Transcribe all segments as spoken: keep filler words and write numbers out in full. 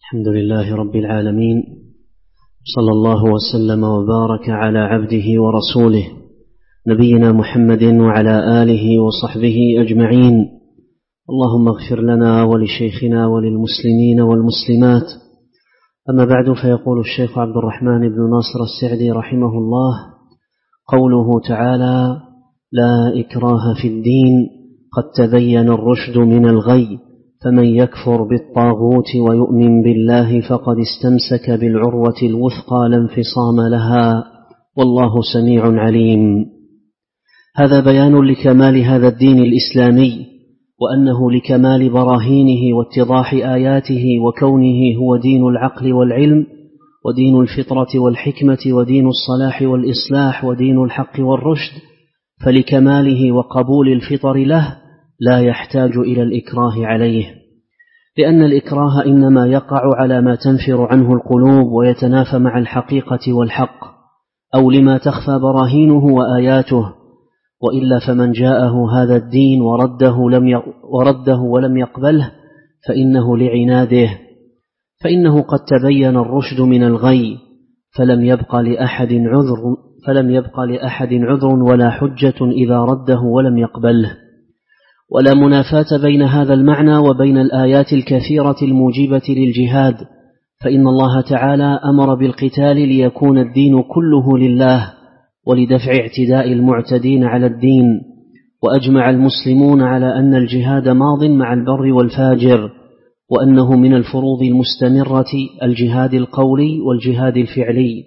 الحمد لله رب العالمين، صلى الله وسلم وبارك على عبده ورسوله نبينا محمد وعلى آله وصحبه أجمعين. اللهم اغفر لنا ولشيخنا وللمسلمين والمسلمات. أما بعد، فيقول الشيخ عبد الرحمن بن ناصر السعدي رحمه الله: قوله تعالى: لا إكراه في الدين، قد تبين الرشد من الغي، فمن يكفر بالطاغوت ويؤمن بالله فقد استمسك بالعروة الوثقى لا انفصام لها، والله سميع عليم. هذا بيان لكمال هذا الدين الإسلامي، وأنه لكمال براهينه واتضاح آياته، وكونه هو دين العقل والعلم، ودين الفطرة والحكمة، ودين الصلاح والإصلاح، ودين الحق والرشد. فلكماله وقبول الفطر له لا يحتاج إلى الإكراه عليه، لأن الإكراه إنما يقع على ما تنفر عنه القلوب ويتنافى مع الحقيقة والحق، أو لما تخفى براهينه وآياته. وإلا فمن جاءه هذا الدين ورده, لم ورده ولم يقبله فإنه لعناده، فإنه قد تبين الرشد من الغي، فلم يبق لأحد عذر فلم يبق لأحد عذر ولا حجة إذا رده ولم يقبله. ولا منافاة بين هذا المعنى وبين الآيات الكثيرة الموجبة للجهاد، فإن الله تعالى أمر بالقتال ليكون الدين كله لله، ولدفع اعتداء المعتدين على الدين. وأجمع المسلمون على أن الجهاد ماض مع البر والفاجر، وأنه من الفروض المستمرة الجهاد القولي والجهاد الفعلي.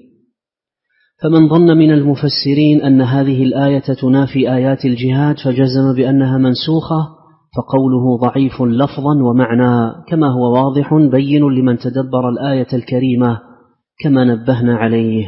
فمن ظن من المفسرين أن هذه الآية تنافي آيات الجهاد فجزم بأنها منسوخة، فقوله ضعيف لفظا ومعنى، كما هو واضح بين لمن تدبر الآية الكريمة كما نبهنا عليه.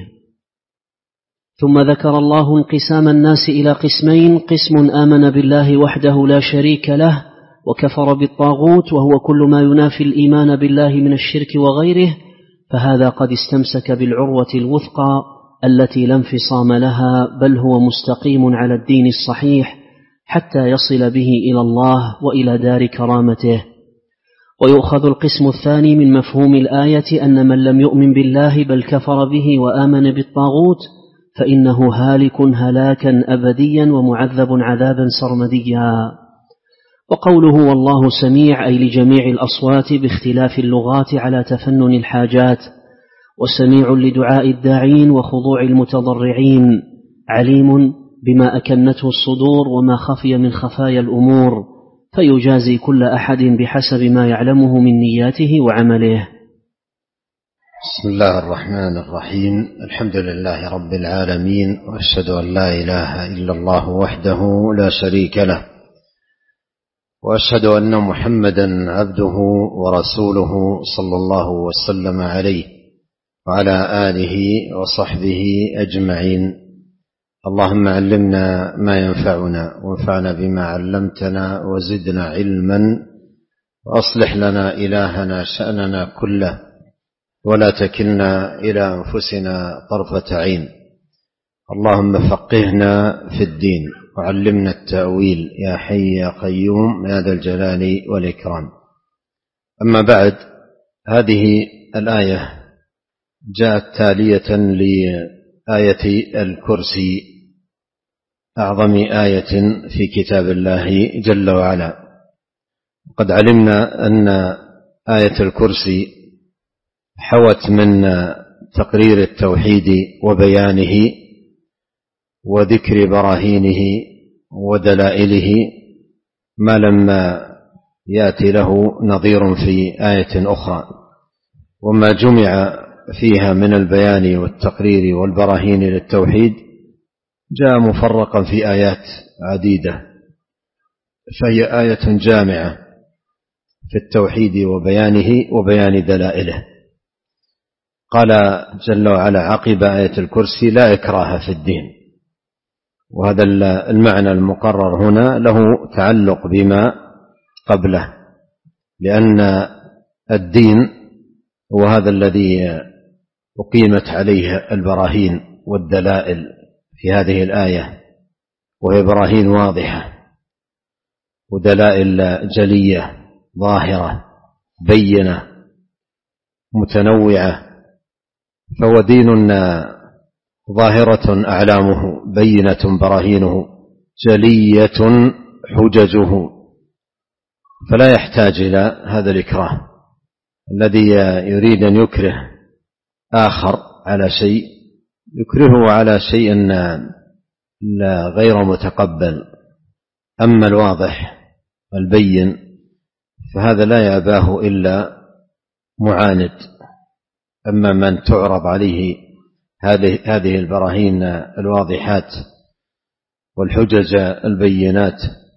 ثم ذكر الله انقسام الناس إلى قسمين: قسم آمن بالله وحده لا شريك له وكفر بالطاغوت، وهو كل ما ينافي الإيمان بالله من الشرك وغيره، فهذا قد استمسك بالعروة الوثقى التي لا انفصام لها، بل هو مستقيم على الدين الصحيح حتى يصل به إلى الله وإلى دار كرامته. ويؤخذ القسم الثاني من مفهوم الآية أن من لم يؤمن بالله بل كفر به وآمن بالطاغوت فإنه هالك هلاكا أبديا ومعذب عذابا سرمديا. وقوله والله سميع أي لجميع الأصوات باختلاف اللغات على تفنن الحاجات، وسميع لدعاء الداعين وخضوع المتضرعين، عليم بما أكنته الصدور وما خفي من خفايا الأمور، فيجازي كل أحد بحسب ما يعلمه من نياته وعمله. بسم الله الرحمن الرحيم. الحمد لله رب العالمين، وأشهد أن لا إله إلا الله وحده لا شريك له، وأشهد أن محمدا عبده ورسوله صلى الله وسلم عليه وعلى آله وصحبه أجمعين. اللهم علمنا ما ينفعنا، وانفعنا بما علمتنا، وزدنا علما، وأصلح لنا إلهنا شأننا كله، ولا تكلنا إلى أنفسنا طرفة عين. اللهم فقهنا في الدين وعلمنا التأويل يا حي يا قيوم يا ذا الجلال والإكرام. أما بعد، هذه الآية جاءت تالية لآية الكرسي، أعظم آية في كتاب الله جل وعلا. قد علمنا أن آية الكرسي حوت من تقرير التوحيد وبيانه وذكر براهينه ودلائله ما لم يأتي له نظير في آية أخرى، وما جمع فيها من البيان والتقرير والبراهين للتوحيد جاء مفرقا في آيات عديدة، فهي آية جامعة في التوحيد وبيانه وبيان دلائله. قال جل وعلا عقب آية الكرسي: لا إكراه في الدين. وهذا المعنى المقرر هنا له تعلق بما قبله، لأن الدين هو هذا الذي أقيمت عليه البراهين والدلائل في هذه الآية، وهي براهين واضحة ودلائل جلية ظاهرة بينة متنوعة، فهو دين ظاهرة أعلامه، بينة براهينه، جلية حججه، فلا يحتاج إلى هذا الإكراه الذي يريد أن يكره آخر على شيء، يكرهه على شيء لا غير متقبل. أما الواضح البين فهذا لا يأباه إلا معاند. أما من تعرض عليه هذه هذه البراهين الواضحات والحجج البينات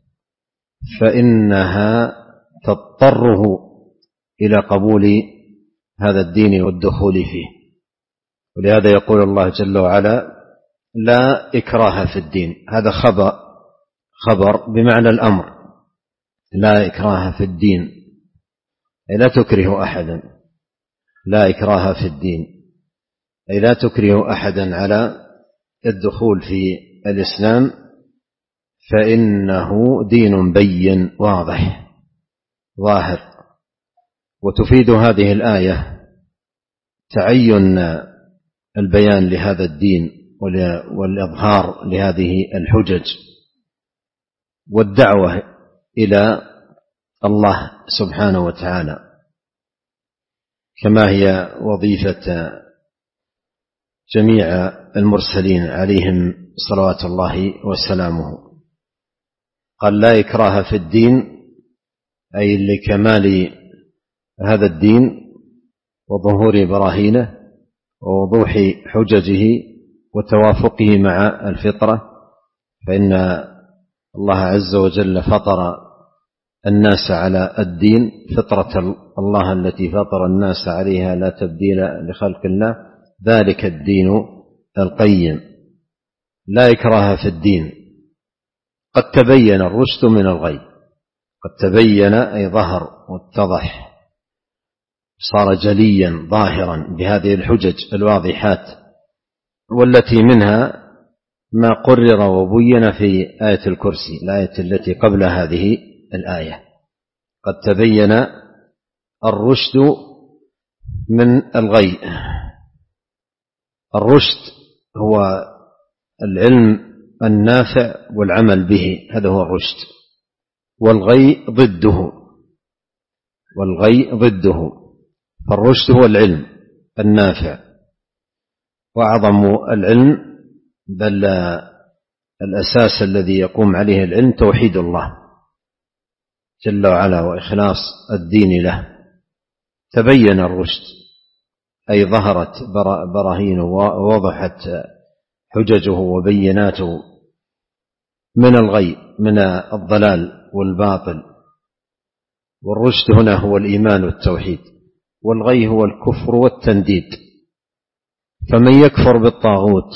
فإنها تضطره إلى قبول هذا الدين والدخول فيه. ولهذا يقول الله جل وعلا: لا إكراه في الدين. هذا خبر خبر بمعنى الأمر، لا إكراه في الدين، أي لا تكره أحدا، لا إكراه في الدين أي لا تكره أحدا على الدخول في الإسلام، فإنه دين بين واضح ظاهر. وتفيد هذه الآية تعين البيان لهذا الدين والإظهار لهذه الحجج والدعوة إلى الله سبحانه وتعالى، كما هي وظيفة جميع المرسلين عليهم صلوات الله وسلامه. قال: لا إكراه في الدين، أي لكمال هذا الدين وظهور براهينه ووضوح حججه وتوافقه مع الفطرة، فإن الله عز وجل فطر الناس على الدين، فطرة الله التي فطر الناس عليها لا تبديل لخلق الله، ذلك الدين القيم. لا إكراه في الدين، قد تبين الرشد من الغي، قد تبين أي ظهر واتضح، صار جليا ظاهرا بهذه الحجج الواضحات، والتي منها ما قرر وبين في آية الكرسي، الآية التي قبل هذه الآية. قد تبين الرشد من الغي. الرشد هو العلم النافع والعمل به، هذا هو الرشد. والغي ضده، والغي ضده. فالرشد هو العلم النافع، وأعظم العلم بل الأساس الذي يقوم عليه العلم توحيد الله جل وعلا وإخلاص الدين له. تبين الرشد أي ظهرت براهينه ووضحت حججه وبيناته من الغي، من الضلال والباطل. والرشد هنا هو الإيمان والتوحيد، والغي هو الكفر والتنديد. فمن يكفر بالطاغوت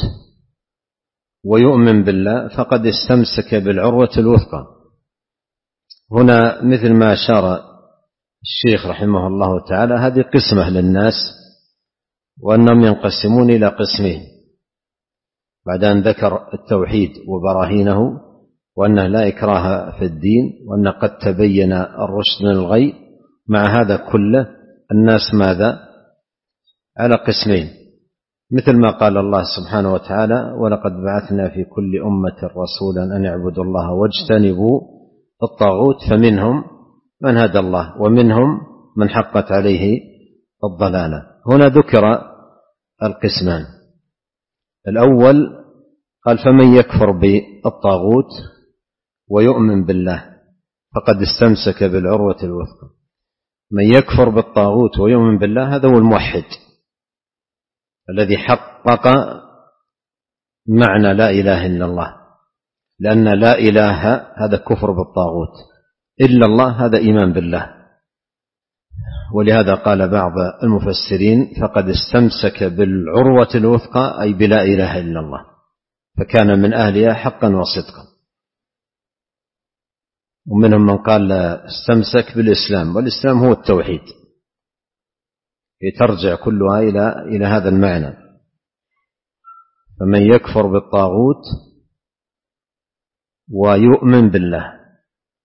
ويؤمن بالله فقد استمسك بالعروة الوثقى. هنا مثل ما أشار الشيخ رحمه الله تعالى، هذه قسمة للناس، وأنهم ينقسمون إلى قسمين بعد أن ذكر التوحيد وبراهينه، وأنه لا إكراه في الدين، وأن قد تبين الرشد من الغي. مع هذا كله الناس ماذا؟ على قسمين، مثل ما قال الله سبحانه وتعالى: ولقد بعثنا في كل أمة رسولا أن يعبدوا الله واجتنبوا الطاغوت، فمنهم من هدى الله ومنهم من حقت عليه الضلالة. هنا ذكر القسمان. الأول قال: فمن يكفر بالطاغوت ويؤمن بالله فقد استمسك بالعروة الوثقى. من يكفر بالطاغوت ويؤمن بالله هذا هو الموحد الذي حقق معنى لا إله إلا الله، لأن لا إله هذا كفر بالطاغوت، إلا الله هذا إيمان بالله. ولهذا قال بعض المفسرين: فقد استمسك بالعروة الوثقى، أي بلا إله إلا الله، فكان من أهلها حقا وصدقا. ومنهم من قال استمسك بالإسلام، والإسلام هو التوحيد، ترجع كلها إلى إلى هذا المعنى. فمن يكفر بالطاغوت ويؤمن بالله،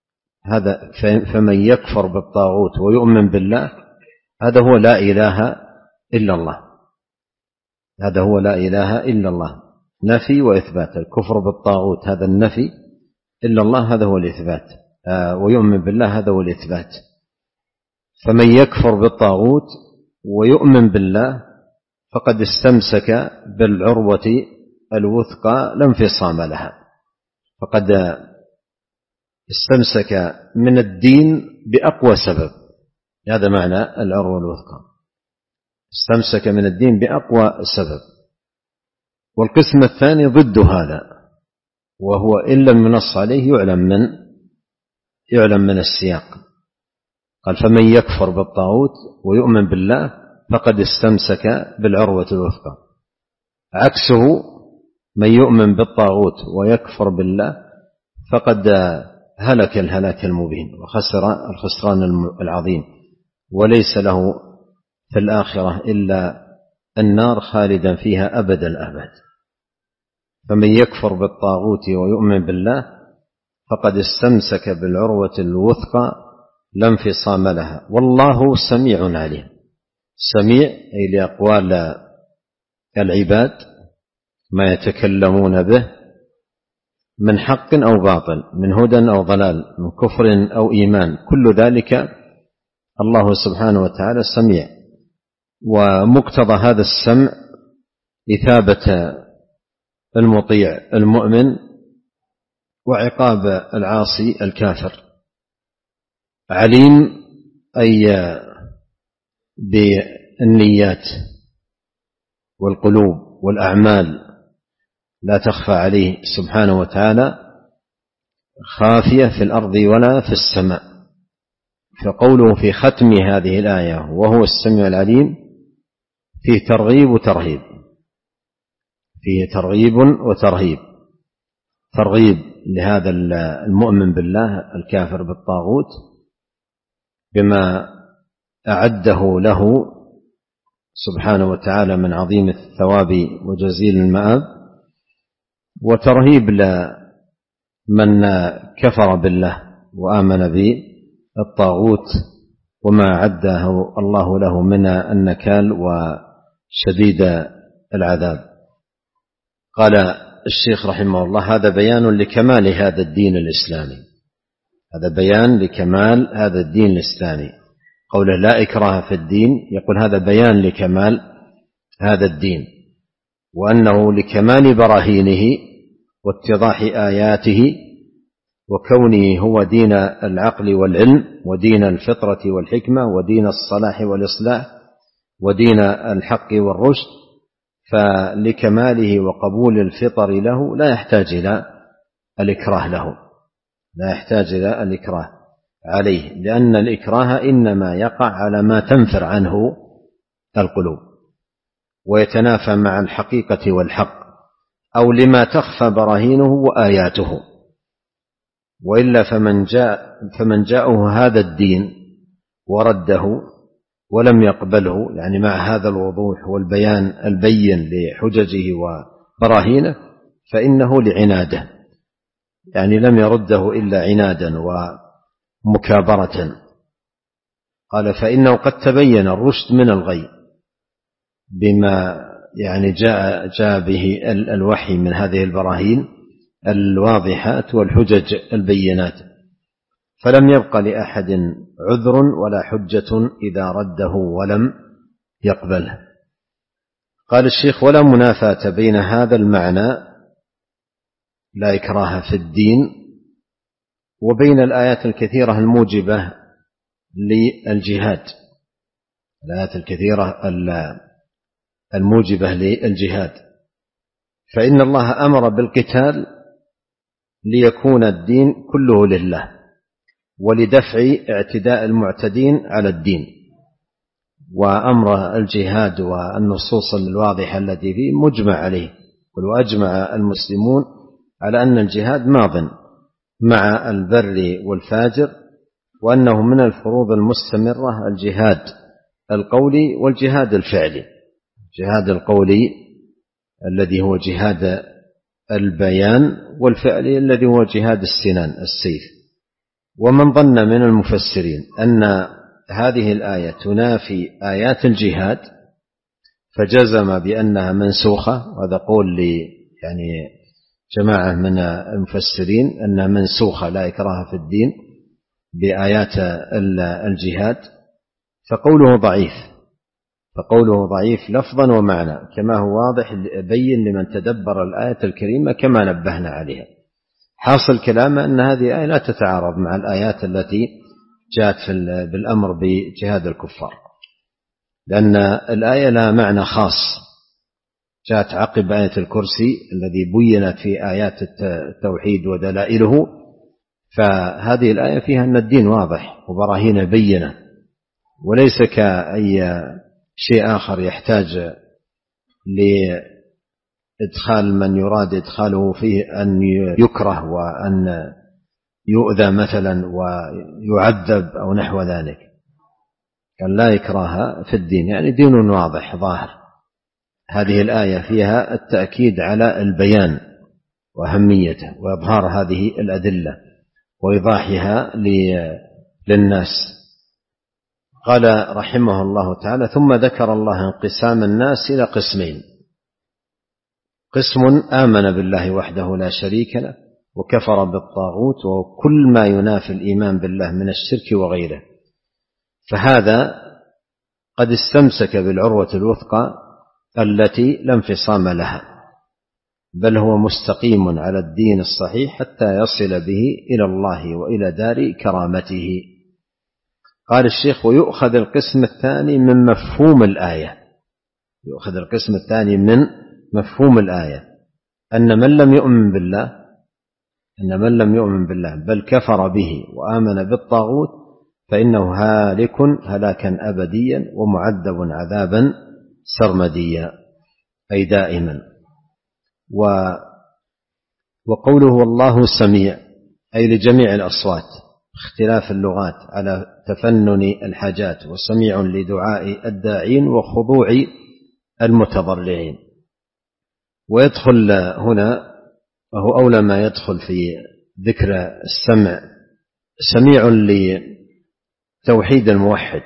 هذا فمن يكفر بالطاغوت ويؤمن بالله هذا هو لا إله إلا الله. هذا هو لا إله إلا الله، نفي وإثبات. الكفر بالطاغوت هذا النفي، إلا الله هذا هو الإثبات، آه ويؤمن بالله هذا هو الإثبات. فمن يكفر بالطاغوت ويؤمن بالله فقد استمسك بالعروة الوثقى لا انفصام لها، فقد استمسك من الدين بأقوى سبب. هذا معنى العروة الوثقى، استمسك من الدين بأقوى سبب. والقسم الثاني ضد هذا، وهو إن لم ينص عليه يعلم من يعلم من السياق. قال فمن يكفر بالطاغوت ويؤمن بالله فقد استمسك بالعروة الوثقى. عكسه من يؤمن بالطاغوت ويكفر بالله فقد هلك الهلاك المبين وخسر الخسران العظيم، وليس له في الآخرة إلا النار خالدا فيها أبد الآباد. فمن يكفر بالطاغوت ويؤمن بالله فقد استمسك بالعروة الوثقى لا انفصام لها، والله سميع عليم. سميع أي لأقوال العباد ما يتكلمون به من حق أو باطل، من هدى أو ضلال، من كفر أو إيمان، كل ذلك الله سبحانه وتعالى سميع. ومقتضى هذا السمع إثابة المطيع المؤمن وعقاب العاصي الكافر. عليم أي بالنيات والقلوب والأعمال، لا تخفى عليه سبحانه وتعالى خافية في الأرض ولا في السماء. فقوله في ختم هذه الآية وهو السميع العليم فيه ترغيب وترهيب، فيه ترغيب وترهيب. ترغيب لهذا المؤمن بالله الكافر بالطاغوت بما أعده له سبحانه وتعالى من عظيم الثواب وجزيل المآب، وترهيب لمن كفر بالله وآمن بالطاغوت وما عده الله له من النكال وشديد العذاب. قال الشيخ رحمه الله هذا بيان لكمال هذا الدين الإسلامي، هذا بيان لكمال هذا الدين الإسلامي. قوله لا إكراه في الدين يقول هذا بيان لكمال هذا الدين، وأنه لكمال براهينه واتضاح آياته، وكونه هو دين العقل والعلم ودين الفطرة والحكمة ودين الصلاح والإصلاح ودين الحق والرشد. فلكماله وقبول الفطر له لا يحتاج إلى الإكراه له، لا يحتاج إلى الإكراه عليه، لأن الإكراه إنما يقع على ما تنفر عنه القلوب ويتنافى مع الحقيقة والحق، أو لما تخفى براهينه وآياته. وإلا فمن جاء فمن جاءه هذا الدين ورده ولم يقبله، يعني مع هذا الوضوح والبيان البين لحججه وبراهينه، فإنه لعناده، يعني لم يرده إلا عنادا ومكابرة. قال فإنه قد تبين الرشد من الغي بما يعني جاء, جاء به الوحي من هذه البراهين الواضحات والحجج البينات، فلم يبق لأحد عذر ولا حجة إذا رده ولم يقبله. قال الشيخ ولا منافاة بين هذا المعنى لا إكراه في الدين وبين الآيات الكثيرة الموجبة للجهاد، الآيات الكثيرة الموجبة للجهاد. فإن الله أمر بالقتال ليكون الدين كله لله ولدفع اعتداء المعتدين على الدين، وأمر الجهاد والنصوص الواضحة التي فيه مجمع عليه. وأجمع المسلمون على أن الجهاد ماض مع البر والفاجر، وأنه من الفروض المستمرة الجهاد القولي والجهاد الفعلي. الجهاد القولي الذي هو جهاد البيان، والفعلي الذي هو جهاد السنان السيف. ومن ظن من المفسرين أن هذه الآية تنافي آيات الجهاد فجزم بأنها منسوخة، وهذا قول لي يعني جماعة من المفسرين أنها منسوخة لا إكراه في الدين بآيات الجهاد، فقوله ضعيف فقوله ضعيف لفظا ومعنى كما هو واضح بين لمن تدبر الآية الكريمة كما نبهنا عليها. حاصل كلامه أن هذه الآية لا تتعارض مع الآيات التي جاءت بالأمر بجهاد الكفار، لأن الآية لها معنى خاص جاءت عقب آية الكرسي الذي بينت في آيات التوحيد ودلائله، فهذه الآية فيها أن الدين واضح وبراهين بينة، وليس كأي شيء آخر يحتاج لإدخال من يراد إدخاله فيه أن يكره وأن يؤذى مثلا ويعذب أو نحو ذلك. قال لا إكراه في الدين، يعني دين واضح ظاهر. هذه الآية فيها التأكيد على البيان وأهميته وإظهار هذه الأدلة وإيضاحها للناس. قال رحمه الله تعالى: ثم ذكر الله انقسام الناس إلى قسمين: قسم آمن بالله وحده لا شريك له وكفر بالطاغوت وكل ما ينافي الإيمان بالله من الشرك وغيره، فهذا قد استمسك بالعروة الوثقى التي لا انفصام لها، بل هو مستقيم على الدين الصحيح حتى يصل به إلى الله وإلى دار كرامته. قال الشيخ: ويؤخذ القسم الثاني من مفهوم الآية يؤخذ القسم الثاني من مفهوم الآية أن من لم يؤمن بالله أن من لم يؤمن بالله بل كفر به وآمن بالطاغوت فإنه هالك هلاكا أبديا ومعذب عذابا سرمديا، أي دائما. وقوله والله سميع أي لجميع الأصوات اختلاف اللغات على تفنن الحاجات، وسميع لدعاء الداعين وخضوع المتضرعين. ويدخل هنا وهو أولى ما يدخل في ذكر السمع سميع لتوحيد الموحد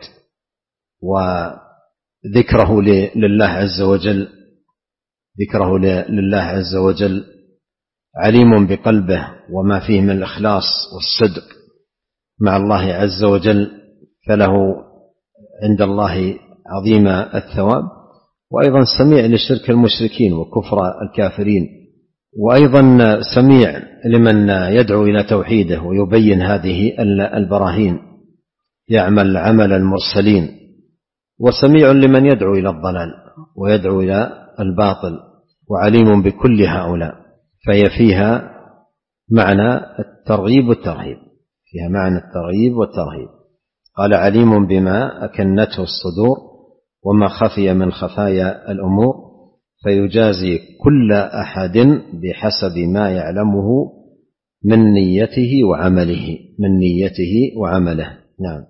وذكره لله عز وجل ذكره لله عز وجل عليم بقلبه وما فيه من الإخلاص والصدق مع الله عز وجل، فله عند الله عظيم الثواب. وأيضا سميع لشرك المشركين وكفر الكافرين، وأيضا سميع لمن يدعو إلى توحيده ويبين هذه البراهين، يعمل عمل المرسلين. وسميع لمن يدعو إلى الضلال ويدعو إلى الباطل، وعليم بكل هؤلاء، فهي فيها معنى الترغيب والترهيب فيها معنى الترغيب والترهيب. قال: عليم بما أكنته الصدور وما خفي من خفايا الأمور، فيجازي كل أحد بحسب ما يعلمه من نيته وعمله من نيته وعمله. نعم.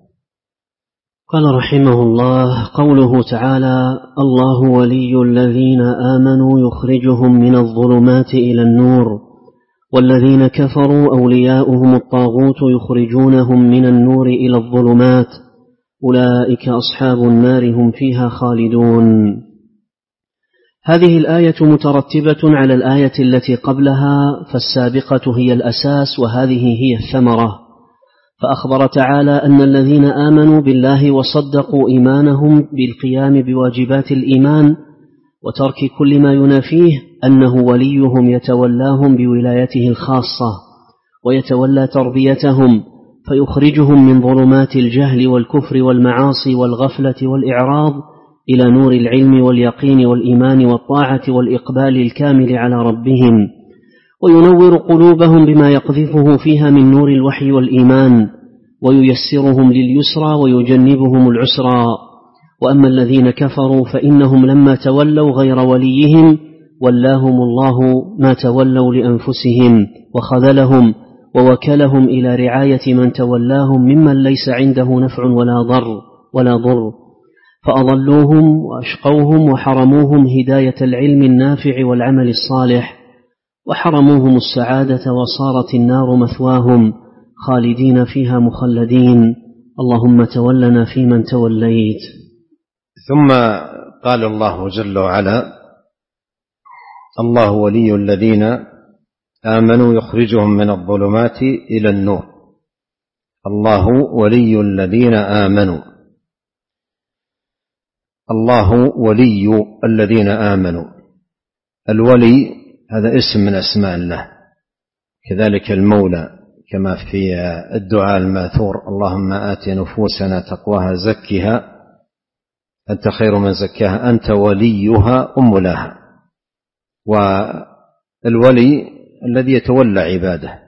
قال رحمه الله: قوله تعالى: الله ولي الذين آمنوا يخرجهم من الظلمات إلى النور، والذين كفروا أولياؤهم الطاغوت يخرجونهم من النور إلى الظلمات، أولئك أصحاب النار هم فيها خالدون. هذه الآية مترتبة على الآية التي قبلها، فالسابقة هي الأساس وهذه هي الثمرة. فأخبر تعالى أن الذين آمنوا بالله وصدقوا إيمانهم بالقيام بواجبات الإيمان وترك كل ما ينافيه أنه وليهم يتولاهم بولايته الخاصة ويتولى تربيتهم، فيخرجهم من ظلمات الجهل والكفر والمعاصي والغفلة والإعراض إلى نور العلم واليقين والإيمان والطاعة والإقبال الكامل على ربهم، وينور قلوبهم بما يقذفه فيها من نور الوحي والإيمان، وييسرهم لليسرى ويجنبهم العسرى. وأما الذين كفروا فإنهم لما تولوا غير وليهم ولاهم الله ما تولوا لأنفسهم وخذلهم ووكلهم إلى رعاية من تولاهم ممن ليس عنده نفع ولا ضر ولا ضر فأضلوهم وأشقوهم وحرموهم هداية العلم النافع والعمل الصالح، وحرموهم السعادة، وصارت النار مثواهم خالدين فيها مخلدين. اللهم تولنا فيمن توليت. ثم قال الله جل وعلا: الله ولي الذين آمنوا يخرجهم من الظلمات إلى النور. الله ولي الذين آمنوا، الله ولي الذين آمنوا. الولي هذا اسم من أسماء الله، كذلك المولى، كما في الدعاء الماثور: اللهم آت نفوسنا تقواها زكها أنت خير من زكاها أنت وليها أم لها. والولي الذي يتولى عباده،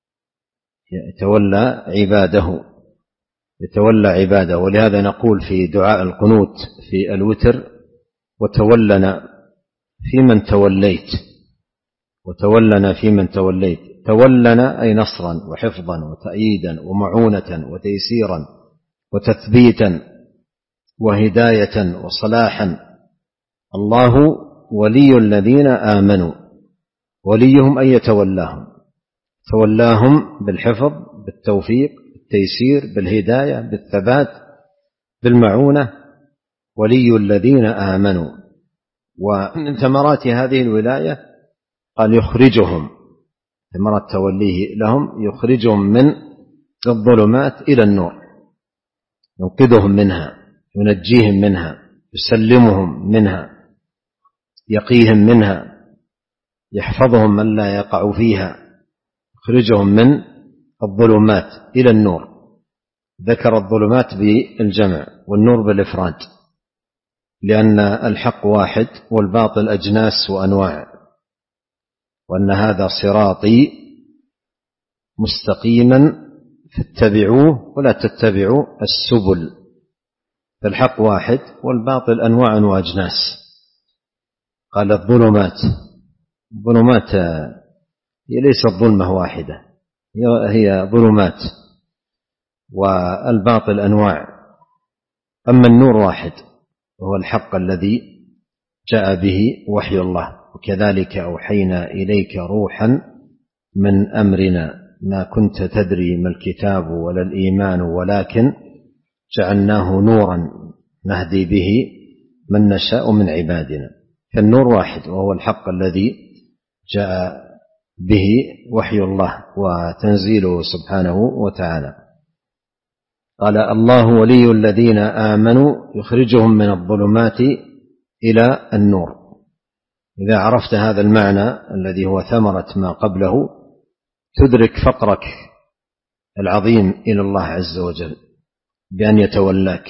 يتولى عباده يتولى عباده ولهذا نقول في دعاء القنوت في الوتر: وتولنا في من توليت، وتولنا في من توليت. تولنا أي نصرا وحفظا وتأييدا ومعونة وتيسيرا وتثبيتا وهداية وصلاحا. الله ولي الذين آمنوا، وليهم أن يتولاهم، تولاهم بالحفظ بالتوفيق بالتيسير بالهداية بالثبات بالمعونة. ولي الذين آمنوا. ومن ثمرات هذه الولاية قال يخرجهم، ثمرات توليه لهم يخرجهم من الظلمات إلى النور، ينقذهم منها، ينجيهم منها، يسلمهم منها، يقيهم منها، يحفظهم من لا يقع فيها، يخرجهم من الظلمات إلى النور. ذكر الظلمات بالجمع والنور بالإفراد، لأن الحق واحد والباطل أجناس وأنواع، وأن هذا صراطي مستقيما فاتبعوه ولا تتبعوا السبل. فالحق واحد والباطل أنواع وأجناس. قال الظلمات، الظلمات هي ليست ظلمة واحدة، هي ظلمات، والباطل أنواع. أما النور واحد وهو الحق الذي جاء به وحي الله. وكذلك أوحينا إليك روحا من أمرنا ما كنت تدري ما الكتاب ولا الإيمان ولكن جعلناه نورا نهدي به من نشاء من عبادنا. فالنور واحد وهو الحق الذي جاء به وحي الله وتنزيله سبحانه وتعالى. قال الله ولي الذين آمنوا يخرجهم من الظلمات إلى النور. إذا عرفت هذا المعنى الذي هو ثمرة ما قبله تدرك فقرك العظيم إلى الله عز وجل بأن يتولاك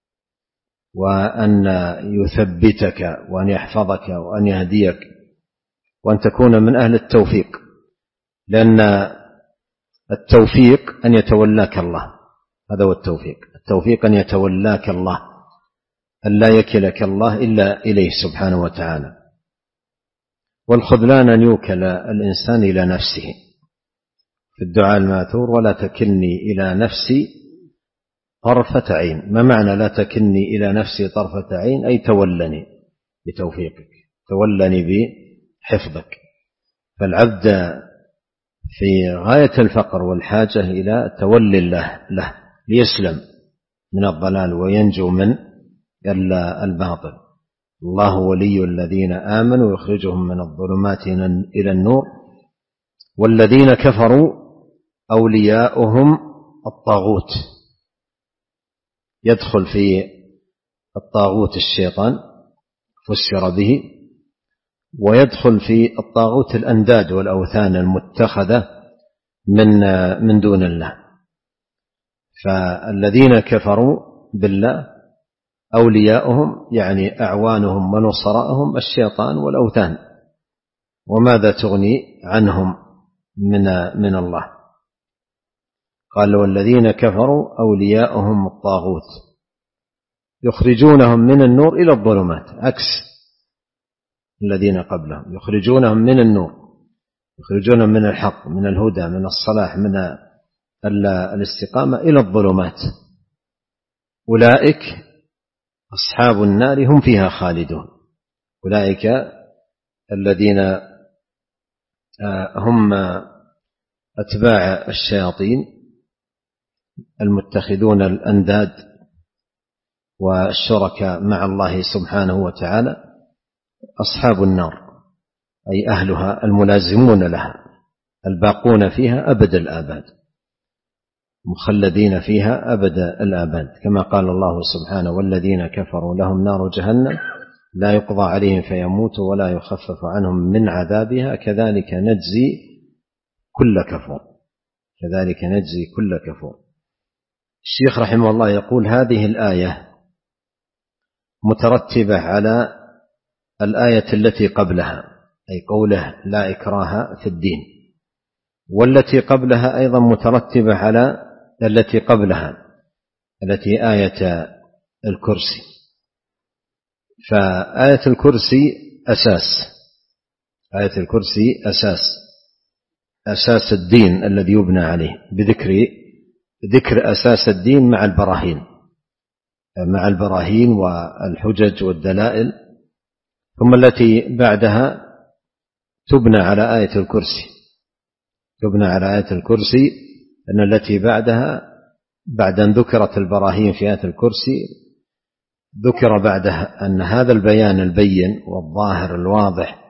وأن يثبتك وأن يحفظك وأن يهديك وأن تكون من أهل التوفيق. لأن التوفيق أن يتولاك الله، هذا هو التوفيق. التوفيق أن يتولاك الله، أن لا يكلك الله إلا إليه سبحانه وتعالى. والخذلان أن يوكل الإنسان إلى نفسه في الدعاء الماثور: ولا تكلني إلى نفسي طرفة عين. ما معنى لا تكلني إلى نفسي طرفة عين؟ أي تولني بتوفيقك، تولني بحفظك. فالعبد في غاية الفقر والحاجة إلى تولي الله له ليسلم من الضلال وينجو من الباطل. الله ولي الذين آمنوا يخرجهم من الظلمات إلى النور والذين كفروا أولياؤهم الطاغوت. يدخل في الطاغوت الشيطان فسر به، ويدخل في الطاغوت الأنداد والأوثان المتخذة من من دون الله. فالذين كفروا بالله أولياؤهم يعني أعوانهم ونصراءهم الشيطان والأوثان. وماذا تغني عنهم من من الله؟ قال والذين كفروا أولياؤهم الطاغوت يخرجونهم من النور إلى الظلمات، عكس الذين قبلهم، يخرجونهم من النور، يخرجونهم من الحق من الهدى من الصلاح من الاستقامة إلى الظلمات. أولئك أصحاب النار هم فيها خالدون. أولئك الذين هم أتباع الشياطين المتخذون الأنداد والشركاء مع الله سبحانه وتعالى أصحاب النار، أي أهلها الملازمون لها الباقون فيها أبد الآباد، مخلدين فيها أبد الآباد، كما قال الله سبحانه: والذين كفروا لهم نار جهنم لا يقضى عليهم فيموتوا ولا يخفف عنهم من عذابها كذلك نجزي كل كفور كذلك نجزي كل كفور. الشيخ رحمه الله يقول: هذه الآية مترتبة على الآية التي قبلها، أي قوله لا إكراه في الدين، والتي قبلها أيضا مترتبة على التي قبلها التي آية الكرسي. فآية الكرسي أساس آية الكرسي أساس أساس الدين الذي يبنى عليه، بذكر ذكر أساس الدين مع البراهين مع البراهين والحجج والدلائل، ثم التي بعدها تبنى على آية الكرسي تبنى على آية الكرسي أن التي بعدها بعد أن ذكرت البراهين في آية الكرسي ذكر بعدها أن هذا البيان البين والظاهر الواضح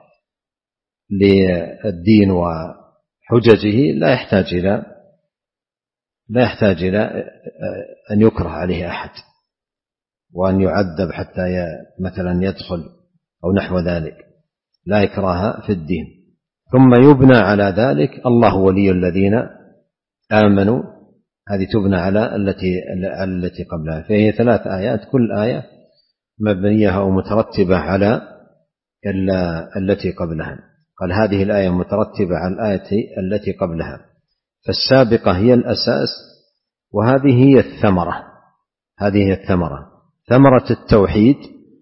للدين وحججه لا يحتاج إلى لا يحتاج إلى أن يكره عليه أحد وأن يعذب حتى مثلا يدخل أو نحو ذلك، لا إكراه في الدين. ثم يبنى على ذلك الله ولي الذين آمنوا، هذه تبنى على التي التي قبلها. فهي ثلاث آيات، كل آية مبنية أو مترتبة على التي قبلها. قال هذه الآية مترتبة على الآية التي قبلها، فالسابقة هي الأساس، وهذه هي الثمرة هذه هي الثمرة ثمرة التوحيد،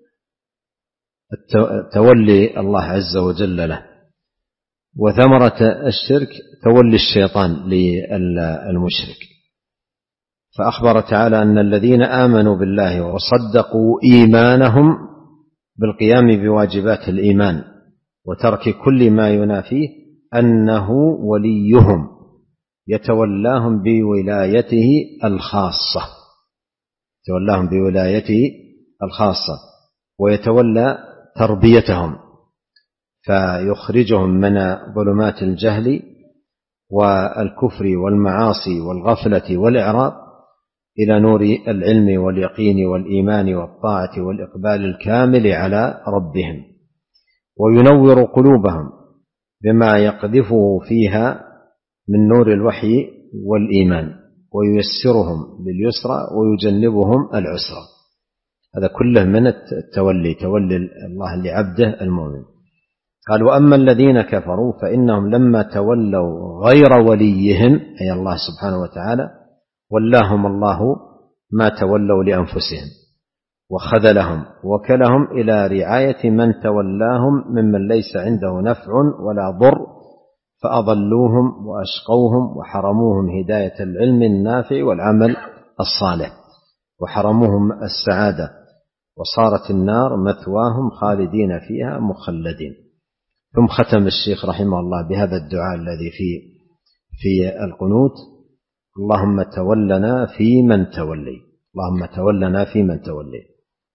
تولي الله عز وجل له، وثمرة الشرك تولي الشيطان للمشرك. فأخبر تعالى أن الذين آمنوا بالله وصدقوا إيمانهم بالقيام بواجبات الإيمان وترك كل ما ينافيه أنه وليهم يتولاهم بولايته الخاصة يتولاهم بولايته الخاصة ويتولى تربيتهم فيخرجهم من ظلمات الجهل والكفر والمعاصي والغفلة والإعراض إلى نور العلم واليقين والإيمان والطاعة والإقبال الكامل على ربهم، وينور قلوبهم بما يقذفه فيها من نور الوحي والإيمان، وييسرهم لليسرى ويجنبهم العسرى. هذا كله من التولي، تولي الله لعبده المؤمن. قال وأما الذين كفروا فإنهم لما تولوا غير وليهم، أي الله سبحانه وتعالى، ولاهم الله ما تولوا لأنفسهم وخذلهم وكلهم إلى رعاية من تولاهم ممن ليس عنده نفع ولا ضر، فأضلوهم وأشقوهم وحرموهم هداية العلم النافع والعمل الصالح، وحرموهم السعادة، وصارت النار مثواهم خالدين فيها مخلدين. ثم ختم الشيخ رحمه الله بهذا الدعاء الذي في في القنوت: اللهم تولنا في من تولي اللهم تولنا في من تولي.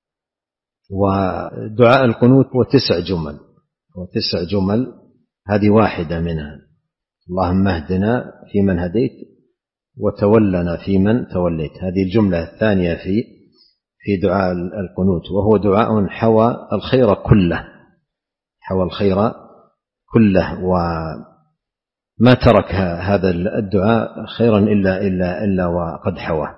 ودعاء القنوت هو تسع جمل وتسع جمل هذه واحدة منها: اللهم اهدنا في من هديت وتولنا في من توليت. هذه الجملة الثانية في في دعاء القنوت، وهو دعاء حوى الخير كله حوى الخير كله وما ترك هذا الدعاء خيرا إلا إلا إلا وقد حواه.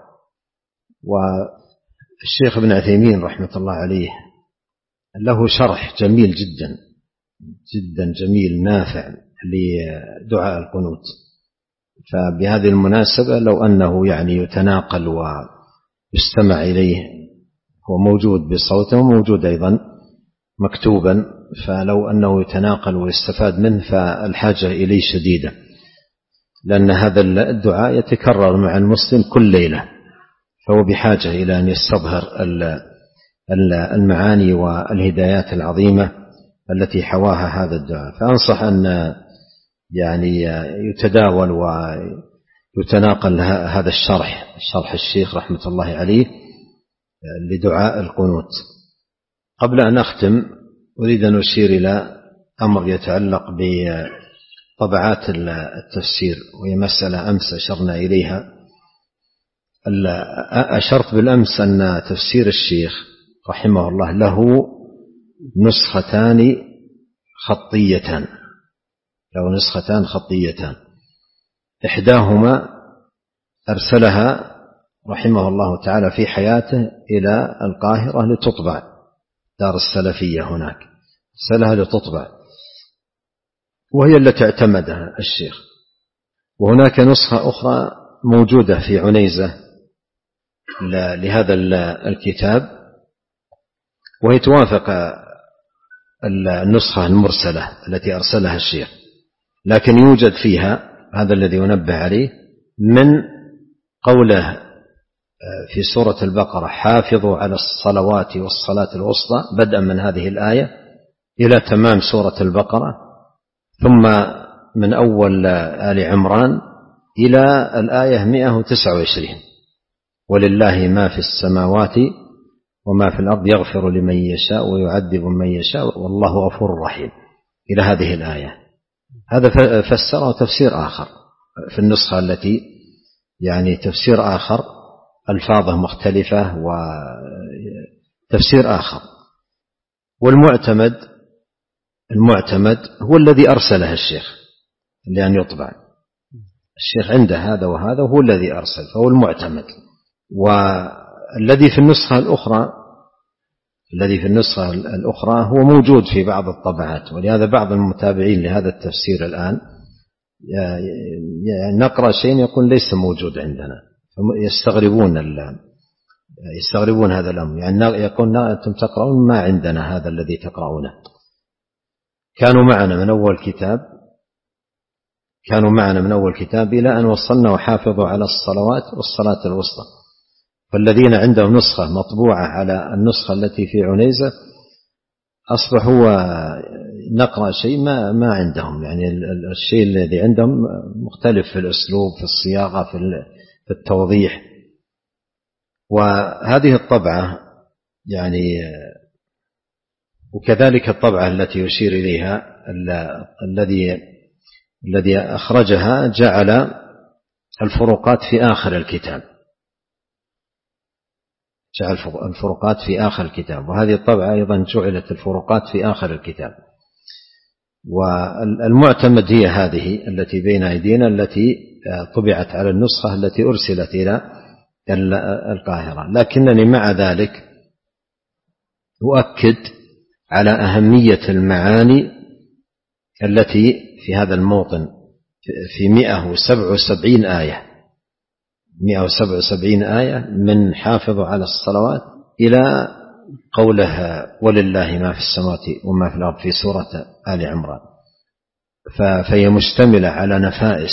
والشيخ ابن عثيمين رحمة الله عليه له شرح جميل جدا جدا جميل نافع لدعاء القنوت، فبهذه المناسبة لو أنه يعني يتناقل ويستمع إليه، هو موجود بصوته وموجود أيضا مكتوبا، فلو أنه يتناقل ويستفاد منه فالحاجة إليه شديدة، لأن هذا الدعاء يتكرر مع المسلم كل ليلة، فهو بحاجة إلى أن يستظهر المعاني والهدايات العظيمة التي حواها هذا الدعاء. فأنصح أن يعني يتداول ويتناقل هذا الشرح شرح الشيخ رحمة الله عليه لدعاء القنوت. قبل أن أختم أريد أن أشير إلى أمر يتعلق بطبعات التفسير، وهي مسألة أمس أشرنا إليها. أشرت بالأمس أن تفسير الشيخ رحمه الله له نسختان خطيتان له نسختان خطيتان إحداهما أرسلها رحمه الله تعالى في حياته إلى القاهرة لتطبع، دار السلفية هناك أرسلها لتطبع، وهي التي اعتمدها الشيخ. وهناك نسخة أخرى موجودة في عنيزة لهذا الكتاب، وهي توافق النسخة المرسلة التي أرسلها الشيخ، لكن يوجد فيها هذا الذي ينبه عليه من قوله في سورة البقرة حافظوا على الصلوات والصلاة الوسطى، بدءا من هذه الآية إلى تمام سورة البقرة، ثم من أول آل عمران إلى الآية مئة وتسعة وعشرين ولله ما في السماوات وما في الأرض يغفر لمن يشاء ويعذب من يشاء والله غفور رحيم، إلى هذه الآية. هذا فسره تفسير آخر في النسخة التي يعني تفسير آخر ألفاظه مختلفة وتفسير آخر. والمعتمد المعتمد هو الذي أرسله الشيخ لأن يطبع. الشيخ عنده هذا وهذا وهو الذي أرسل، فهو المعتمد. والذي في النسخة الأخرى الذي في النسخة الأخرى هو موجود في بعض الطبعات، ولهذا بعض المتابعين لهذا التفسير الآن نقرأ شيء يقول ليس موجود عندنا، يستغربون يستغربون هذا الأمر، يعني يقول أنتم تقرؤون ما عندنا هذا الذي تقرؤونه. كانوا معنا من أول كتاب كانوا معنا من أول كتاب إلى أن وصلنا وحافظوا على الصلوات والصلاة الوسطى. فالذين عندهم نسخة مطبوعة على النسخة التي في عنيزة أصبحوا نقرأ شيء ما ما عندهم، يعني الشيء الذي عندهم مختلف في الأسلوب، في الصياغة، في التوضيح. وهذه الطبعة يعني وكذلك الطبعة التي يشير إليها الذي الذي أخرجها جعل الفروقات في آخر الكتاب جعل الفروقات في آخر الكتاب وهذه الطبعة أيضا جعلت الفروقات في آخر الكتاب. والمعتمد هي هذه التي بين أيدينا التي طبعت على النسخة التي أرسلت إلى القاهرة. لكنني مع ذلك أؤكد على أهمية المعاني التي في هذا الموطن في مئة وسبعة وسبعين آية مئة وسبعة وسبعين آية من حافظوا على الصلوات إلى قوله ولله ما في السماوات وما في الأرض في سورة آل عمران. فهي مشتملة على نفائس.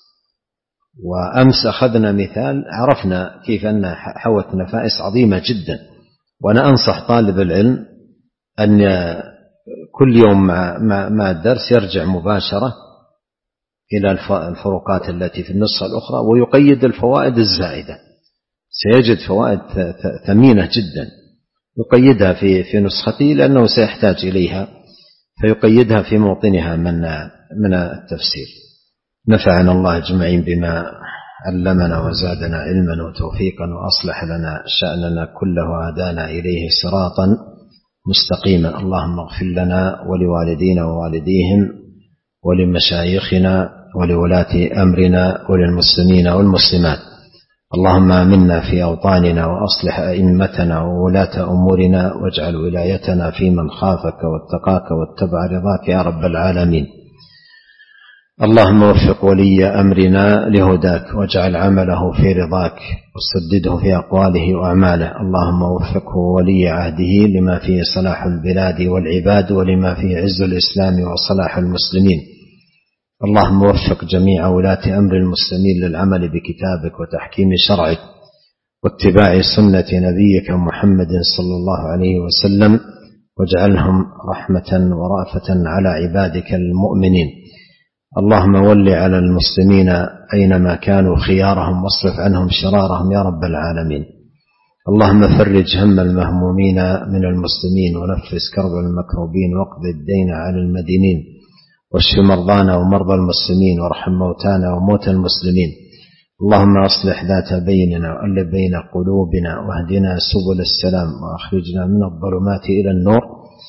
وأمس أخذنا مثال عرفنا كيف أنها حوت نفائس عظيمة جدا. وأنا أنصح طالب العلم أن كل يوم مع الدرس يرجع مباشرة إلى الفروقات التي في النسخة الأخرى ويقيد الفوائد الزائدة، سيجد فوائد ثمينة جدا يقيدها في في نسخته لأنه سيحتاج إليها، فيقيدها في موطنها من من التفسير. نفعنا الله أجمعين بما علمنا وزادنا علما وتوفيقا وأصلح لنا شأننا كله وهدانا إليه صراطا مستقيما. اللهم اغفر لنا ولوالدينا ووالديهم ولمشايخنا ولولاة أمرنا وللمسلمين والمسلمات. اللهم آمنا في أوطاننا وأصلح أئمتنا وولاة أمورنا واجعل ولايتنا في من خافك واتقاك واتبع رضاك يا رب العالمين. اللهم وفق ولي أمرنا لهداك واجعل عمله في رضاك وسدده في أقواله وأعماله. اللهم وفقه ولي عهده لما فيه صلاح البلاد والعباد ولما فيه عز الإسلام وصلاح المسلمين. اللهم وفق جميع ولاة أمر المسلمين للعمل بكتابك وتحكيم شرعك واتباع سنة نبيك محمد صلى الله عليه وسلم واجعلهم رحمة ورأفة على عبادك المؤمنين. اللهم ول على المسلمين أينما كانوا خيارهم واصرف عنهم شرارهم يا رب العالمين. اللهم فرج هم المهمومين من المسلمين ونفس كرب المكروبين واقض الدين على المدينين واشف مرضانا ومرضى المسلمين وارحم موتانا وموتى المسلمين. اللهم أصلح ذات بيننا وألف بين قلوبنا واهدنا سبل السلام وأخرجنا من الظلمات إلى النور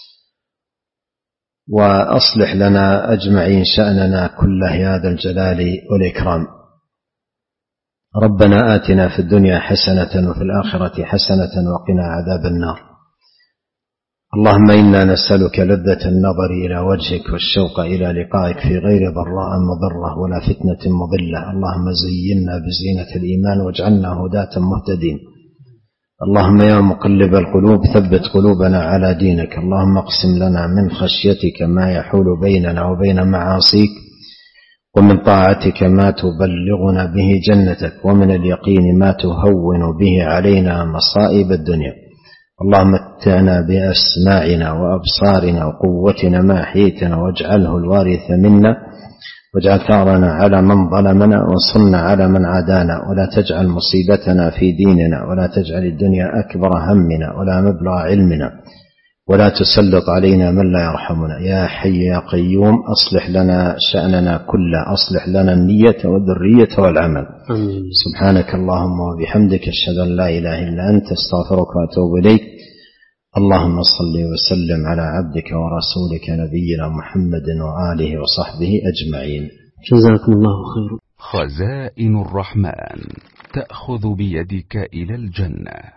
وأصلح لنا أجمعين شأننا كله يا ذا الجلال والإكرام. ربنا آتنا في الدنيا حسنة وفي الآخرة حسنة وقنا عذاب النار. اللهم إنا نسألك لذة النظر إلى وجهك والشوق إلى لقائك في غير ضراء مضرة ولا فتنة مضلة. اللهم زينا بزينة الإيمان واجعلنا هداة مهتدين. اللهم يا مقلب القلوب ثبت قلوبنا على دينك. اللهم اقسم لنا من خشيتك ما يحول بيننا وبين معاصيك ومن طاعتك ما تبلغنا به جنتك ومن اليقين ما تهون به علينا مصائب الدنيا. اللهم متعنا بأسماعنا وأبصارنا وقوتنا ما أحييتنا واجعله الوارث منا واجعل ثارنا على من ظلمنا وانصرنا على من عادانا ولا تجعل مصيبتنا في ديننا ولا تجعل الدنيا أكبر همنا ولا مبلغ علمنا ولا تسلط علينا من لا يرحمنا. يا حي يا قيوم أصلح لنا شأننا كله. أصلح لنا النية والذرية والعمل. آمين. سبحانك اللهم وبحمدك أشهد أن لا إله إلا أنت استغفرك وأتوب إليك. اللهم صل وسلم على عبدك ورسولك نبينا محمد وآله وصحبه أجمعين. جزاكم الله خيرا. خزائن الرحمن تأخذ بيدك إلى الجنة.